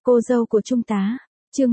Cô dâu của Trung tá, chương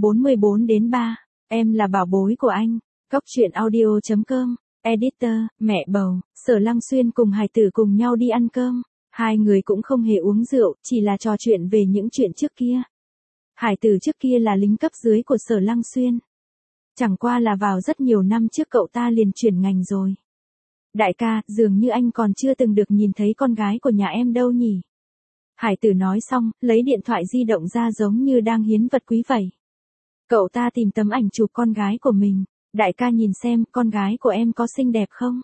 144-3, em là bảo bối của anh. Góc truyện audio.com, editor, mẹ bầu, Sở Lăng Xuyên cùng Hải Tử cùng nhau đi ăn cơm. Hai người cũng không hề uống rượu, chỉ là trò chuyện về những chuyện trước kia. Hải Tử trước kia là lính cấp dưới của Sở Lăng Xuyên. Chẳng qua là vào rất nhiều năm trước cậu ta liền chuyển ngành rồi. Đại ca, dường như anh còn chưa từng được nhìn thấy con gái của nhà em đâu nhỉ? Hải Tử nói xong, lấy điện thoại di động ra giống như đang hiến vật quý vậy. Cậu ta tìm tấm ảnh chụp con gái của mình. Đại ca nhìn xem, con gái của em có xinh đẹp không?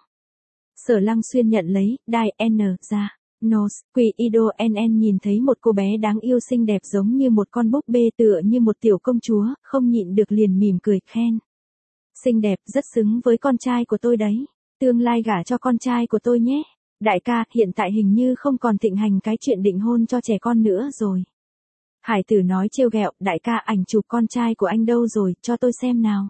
Sở Lăng Xuyên nhận lấy, đai N ra. Nose, Quỷ Ido NN nhìn thấy một cô bé đáng yêu xinh đẹp giống như một con búp bê tựa như một tiểu công chúa, không nhịn được liền mỉm cười khen. Xinh đẹp, rất xứng với con trai của tôi đấy. Tương lai gả cho con trai của tôi nhé. Đại ca, hiện tại hình như không còn thịnh hành cái chuyện định hôn cho trẻ con nữa rồi. Hải Tử nói trêu ghẹo, đại ca ảnh chụp con trai của anh đâu rồi, cho tôi xem nào.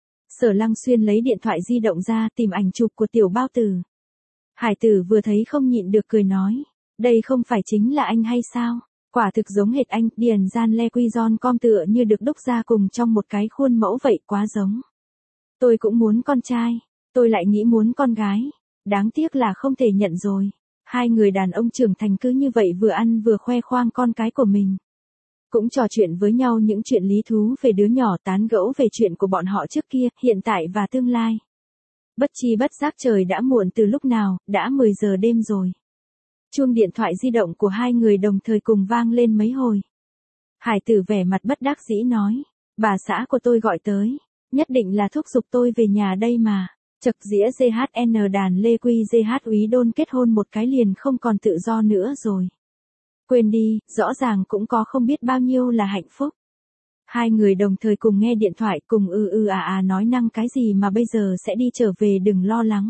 Sở Lăng Xuyên lấy điện thoại di động ra tìm ảnh chụp của tiểu bao tử. Hải Tử vừa thấy không nhịn được cười nói, đây không phải chính là anh hay sao? Quả thực giống hệt anh, Điền Gian Le Quy Giòn Com tựa như được đúc ra cùng trong một cái khuôn mẫu vậy, quá giống. Tôi cũng muốn con trai, tôi lại nghĩ muốn con gái. Đáng tiếc là không thể nhận rồi. Hai người đàn ông trưởng thành cứ như vậy vừa ăn vừa khoe khoang con cái của mình. Cũng trò chuyện với nhau những chuyện lý thú về đứa nhỏ, tán gẫu về chuyện của bọn họ trước kia, hiện tại và tương lai. Bất chi bất giác trời đã muộn từ lúc nào, đã 10 giờ đêm rồi. Chuông điện thoại di động của hai người đồng thời cùng vang lên mấy hồi. Hải Tử vẻ mặt bất đắc dĩ nói, bà xã của tôi gọi tới, nhất định là thúc giục tôi về nhà đây mà. Chật dĩa GHN đàn Lê Quy GH úy đôn kết hôn một cái liền không còn tự do nữa rồi. Quên đi, rõ ràng cũng có không biết bao nhiêu là hạnh phúc. Hai người đồng thời cùng nghe điện thoại cùng nói năng cái gì mà bây giờ sẽ đi trở về, đừng lo lắng.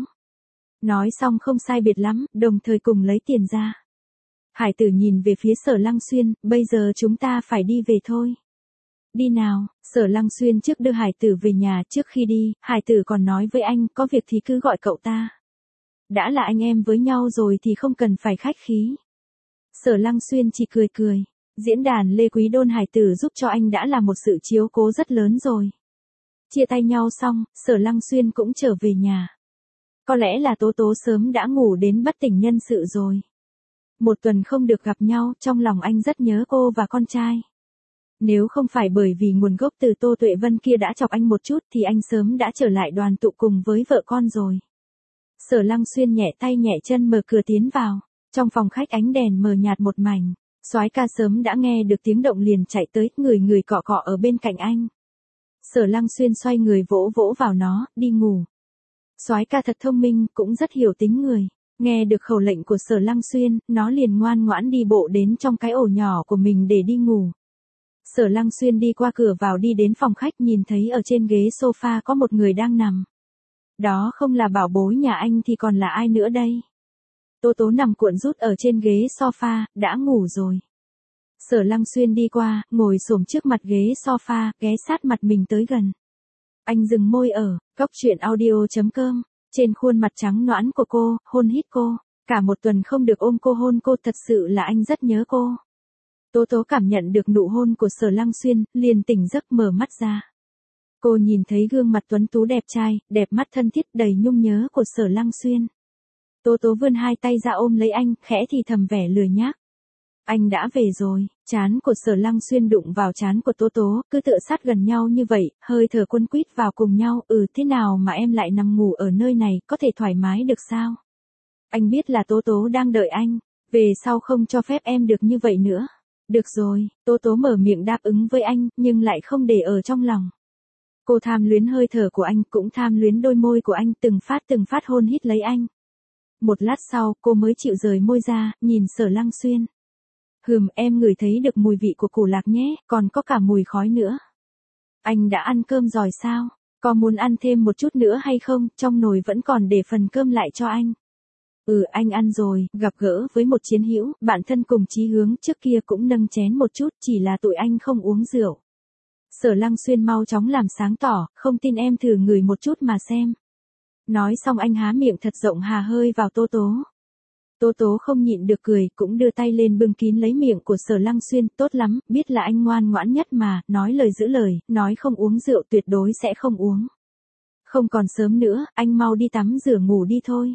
Nói xong không sai biệt lắm, đồng thời cùng lấy tiền ra. Hải Tử nhìn về phía Sở Lăng Xuyên, bây giờ chúng ta phải đi về thôi. Đi nào, Sở Lăng Xuyên trước đưa Hải Tử về nhà, trước khi đi, Hải Tử còn nói với anh, có việc thì cứ gọi cậu ta. Đã là anh em với nhau rồi thì không cần phải khách khí. Sở Lăng Xuyên chỉ cười cười, diễn đàn Lê Quý Đôn Hải Tử giúp cho anh đã là một sự chiếu cố rất lớn rồi. Chia tay nhau xong, Sở Lăng Xuyên cũng trở về nhà. Có lẽ là Tố Tố sớm đã ngủ đến bất tỉnh nhân sự rồi. Một tuần không được gặp nhau, trong lòng anh rất nhớ cô và con trai. Nếu không phải bởi vì nguồn gốc từ Tô Tuệ Vân kia đã chọc anh một chút thì anh sớm đã trở lại đoàn tụ cùng với vợ con rồi. Sở Lăng Xuyên nhẹ tay nhẹ chân mở cửa tiến vào. Trong phòng khách ánh đèn mờ nhạt một mảnh. Soái ca sớm đã nghe được tiếng động liền chạy tới, người cọ cọ ở bên cạnh anh. Sở Lăng Xuyên xoay người vỗ vỗ vào nó, đi ngủ. Soái ca thật thông minh, cũng rất hiểu tính người. Nghe được khẩu lệnh của Sở Lăng Xuyên, nó liền ngoan ngoãn đi bộ đến trong cái ổ nhỏ của mình để đi ngủ. Sở Lăng Xuyên đi qua cửa vào đi đến phòng khách, nhìn thấy ở trên ghế sofa có một người đang nằm. Đó không là bảo bối nhà anh thì còn là ai nữa đây? Tố Tố nằm cuộn rút ở trên ghế sofa, đã ngủ rồi. Sở Lăng Xuyên đi qua, ngồi xổm trước mặt ghế sofa, ghé sát mặt mình tới gần. Anh dừng môi ở, góc truyện audio.com, trên khuôn mặt trắng nõn của cô, hôn hít cô. Cả một tuần không được ôm cô hôn cô, thật sự là anh rất nhớ cô. Tố Tố cảm nhận được nụ hôn của Sở Lăng Xuyên, liền tỉnh giấc mở mắt ra. Cô nhìn thấy gương mặt tuấn tú đẹp trai, đẹp mắt thân thiết đầy nhung nhớ của Sở Lăng Xuyên. Tố Tố vươn hai tay ra ôm lấy anh, khẽ thì thầm vẻ lười nhác. Anh đã về rồi, trán của Sở Lăng Xuyên đụng vào trán của Tố Tố, cứ tựa sát gần nhau như vậy, hơi thở quấn quýt vào cùng nhau, thế nào mà em lại nằm ngủ ở nơi này, có thể thoải mái được sao? Anh biết là Tố Tố đang đợi anh, về sau không cho phép em được như vậy nữa. Được rồi, Tố Tố mở miệng đáp ứng với anh, nhưng lại không để ở trong lòng. Cô tham luyến hơi thở của anh, cũng tham luyến đôi môi của anh, từng phát hôn hít lấy anh. Một lát sau, cô mới chịu rời môi ra, nhìn Sở Lăng Xuyên. Em ngửi thấy được mùi vị của củ lạc nhé, còn có cả mùi khói nữa. Anh đã ăn cơm rồi sao? Có muốn ăn thêm một chút nữa hay không? Trong nồi vẫn còn để phần cơm lại cho anh. Anh ăn rồi, gặp gỡ với một chiến hữu, bạn thân cùng chí hướng, trước kia cũng nâng chén một chút, chỉ là tụi anh không uống rượu. Sở Lăng Xuyên mau chóng làm sáng tỏ, không tin em thử ngửi một chút mà xem. Nói xong anh há miệng thật rộng hà hơi vào Tố Tố. Tố Tố không nhịn được cười, cũng đưa tay lên bưng kín lấy miệng của Sở Lăng Xuyên, tốt lắm, biết là anh ngoan ngoãn nhất mà, nói lời giữ lời, nói không uống rượu tuyệt đối sẽ không uống. Không còn sớm nữa, anh mau đi tắm rửa ngủ đi thôi.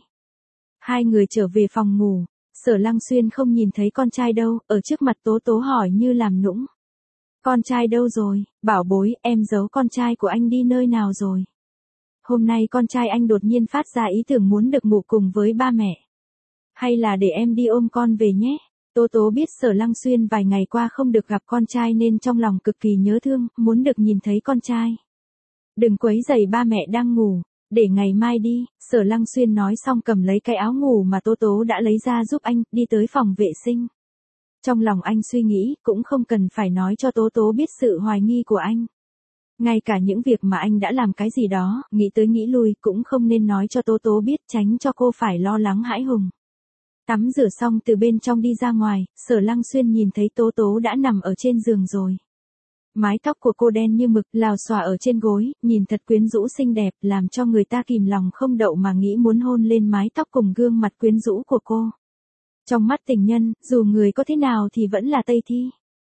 Hai người trở về phòng ngủ, Sở Lăng Xuyên không nhìn thấy con trai đâu, ở trước mặt Tố Tố hỏi như làm nũng. Con trai đâu rồi, bảo bối, em giấu con trai của anh đi nơi nào rồi? Hôm nay con trai anh đột nhiên phát ra ý tưởng muốn được ngủ cùng với ba mẹ. Hay là để em đi ôm con về nhé? Tố Tố biết Sở Lăng Xuyên vài ngày qua không được gặp con trai nên trong lòng cực kỳ nhớ thương, muốn được nhìn thấy con trai. Đừng quấy rầy ba mẹ đang ngủ, để ngày mai đi, Sở Lăng Xuyên nói xong cầm lấy cái áo ngủ mà Tố Tố đã lấy ra giúp anh, đi tới phòng vệ sinh. Trong lòng anh suy nghĩ, cũng không cần phải nói cho Tố Tố biết sự hoài nghi của anh. Ngay cả những việc mà anh đã làm cái gì đó, nghĩ tới nghĩ lui, cũng không nên nói cho Tố Tố biết, tránh cho cô phải lo lắng hãi hùng. Tắm rửa xong từ bên trong đi ra ngoài, Sở Lăng Xuyên nhìn thấy Tố Tố đã nằm ở trên giường rồi. Mái tóc của cô đen như mực, lào xòa ở trên gối, nhìn thật quyến rũ xinh đẹp, làm cho người ta kìm lòng không đậu mà nghĩ muốn hôn lên mái tóc cùng gương mặt quyến rũ của cô. Trong mắt tình nhân, dù người có thế nào thì vẫn là Tây Thi.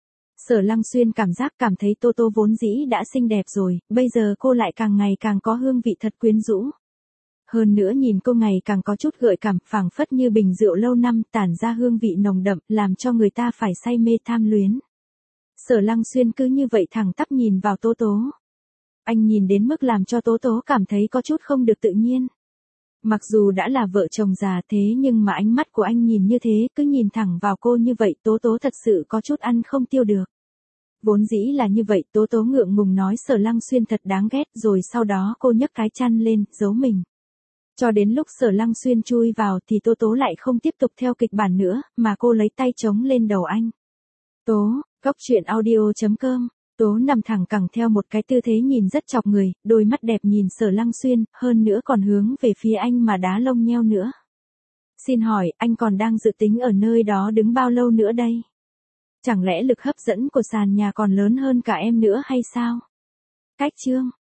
Sở Lăng Xuyên cảm thấy Tố Tố vốn dĩ đã xinh đẹp rồi, bây giờ cô lại càng ngày càng có hương vị thật quyến rũ. Hơn nữa nhìn cô ngày càng có chút gợi cảm, phảng phất như bình rượu lâu năm, tản ra hương vị nồng đậm, làm cho người ta phải say mê tham luyến. Sở Lăng Xuyên cứ như vậy thẳng tắp nhìn vào Tố Tố. Anh nhìn đến mức làm cho Tố Tố cảm thấy có chút không được tự nhiên. Mặc dù đã là vợ chồng già thế nhưng mà ánh mắt của anh nhìn như thế, cứ nhìn thẳng vào cô như vậy, Tố Tố thật sự có chút ăn không tiêu được. Vốn dĩ là như vậy, Tố Tố ngượng ngùng nói Sở Lăng Xuyên thật đáng ghét, rồi sau đó cô nhấc cái chăn lên, giấu mình. Cho đến lúc Sở Lăng Xuyên chui vào thì Tố Tố lại không tiếp tục theo kịch bản nữa, mà cô lấy tay chống lên đầu anh. Tố, Cóc Truyện Audio.com. Tố nằm thẳng cẳng theo một cái tư thế nhìn rất chọc người, đôi mắt đẹp nhìn Sở Lăng Xuyên, hơn nữa còn hướng về phía anh mà đá lông nheo nữa. Xin hỏi, anh còn đang dự tính ở nơi đó đứng bao lâu nữa đây? Chẳng lẽ lực hấp dẫn của sàn nhà còn lớn hơn cả em nữa hay sao? Cách chương